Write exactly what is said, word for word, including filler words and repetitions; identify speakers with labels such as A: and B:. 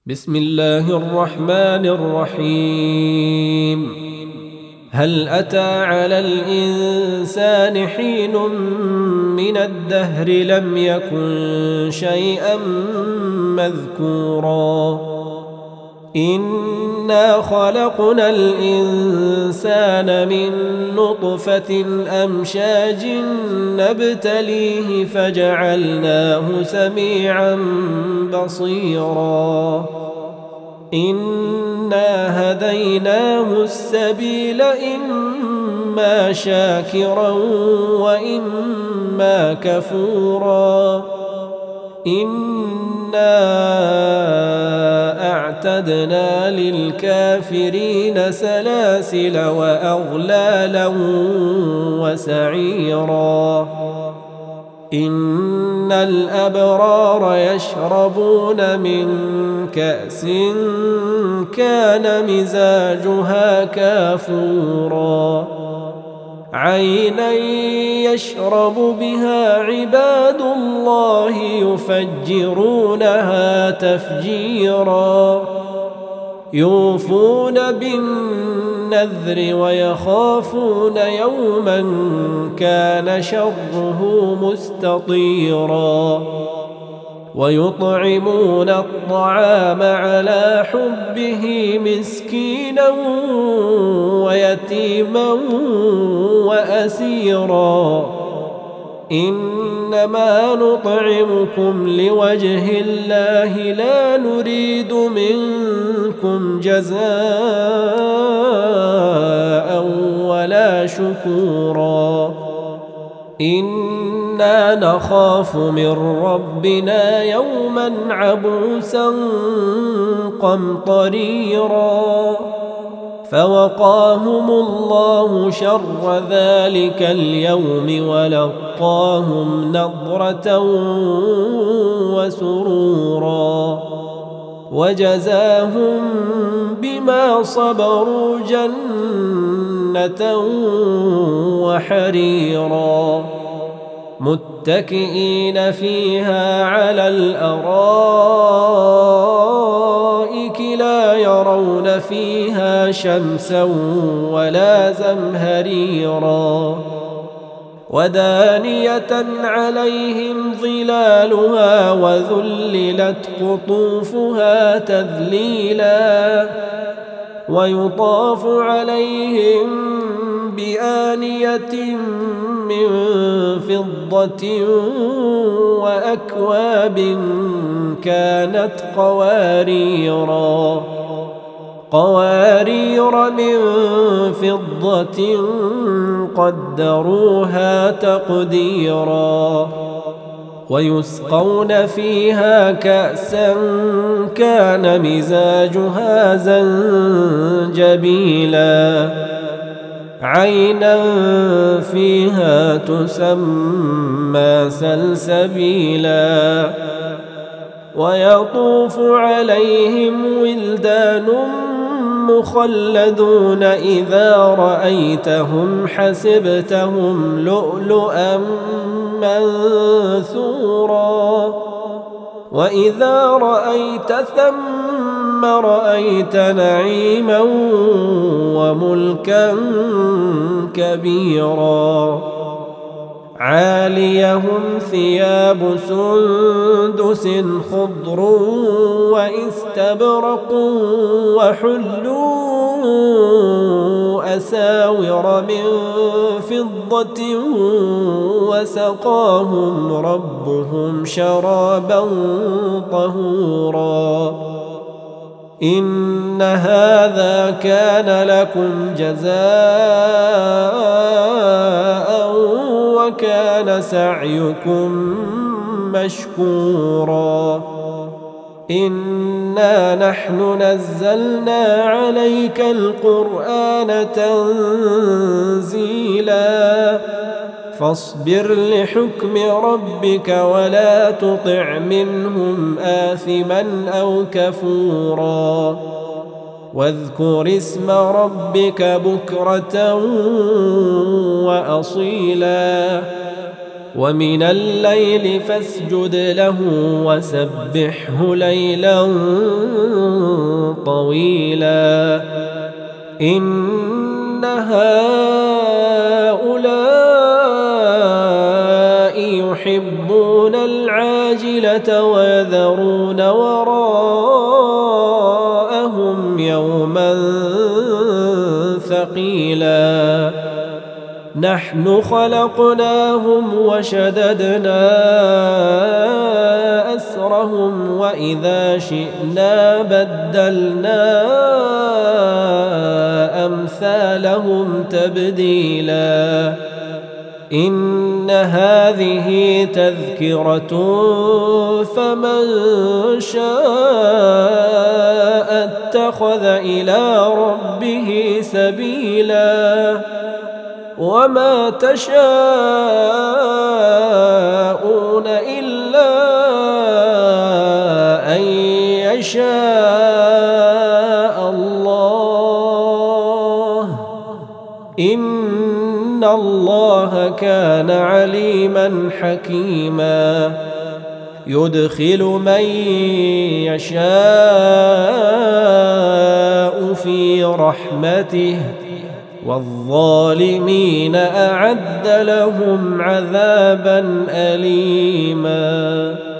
A: بسم الله الرحمن الرحيم. هل أتى على الإنسان حين من الدهر لم يكن شيئا مذكورا إنا خلقنا الإنسان من نطفة أمشاج نبتليه فجعلناه سميعا بصيرا إنا هديناه السبيل إما شاكرا وإما كفورا إنا أعتدنا للكافرين سلاسل وأغلالا وسعيرا إن الأبرار يشربون من كأس كان مزاجها كافورا عينا يشرب بها عباد الله يفجرونها تفجيرا يوفون بالنذر ويخافون يوما كان شره مستطيرا ويطعمون الطعام على حبه مسكينا ويتيما وأسيرا إنما نطعمكم لوجه الله لا نريد منكم جزاء ولا شكورا إنا نخاف من ربنا يوما عبوسا قمطريرا فوقاهم الله شر ذلك اليوم ولقاهم نضرة وسرورا وجزاهم بما صبروا جنة وحريرا متكئين فيها على الأرائك لا يرون فيها شمسا ولا زمهريرا ودانية عليهم ظلالها وذللت قطوفها تذليلا ويطاف عليهم بآنية من فضة وأكواب كانت قواريرا قوارير من فضة قدروها تقديرا ويسقون فيها كأسا كان مزاجها زنجبيلا عينا فيها تسمى سلسبيلا ويطوف عليهم ولدان مخلدون إذا رأيتهم حسبتهم لؤلؤا منثورا وإذا رأيت ثم رأيت نعيما وملكا كبيرا عاليهم ثياب سندس خضر واستبرق وحلوا أساور من فضة وسقاهم ربهم شرابا طهورا إن هذا كان لكم جزاء وكان سعيكم مشكورا إنا نحن نزلنا عليك القرآن تنزيلا فاصبر لحكم ربك ولا تطع منهم آثما أو كفورا واذكر اسم ربك بكرة وأصيلا ومن الليل فاسجد له وسبحه ليلا طويلا إن هؤلاء يحبون العاجلة ويذرون وراءهم يوما ثقيلا نحن خلقناهم وشددنا أسرهم وإذا شئنا بدلنا أمثالهم تبديلا إن هذه تذكرة فمن شاء اتخذ إلى ربه سبيلا وما تشاءون إلا أن يشاء الله إن الله كان عليما حكيما يدخل من يشاء في رحمته والظالمين أعد لهم عذابا أليما.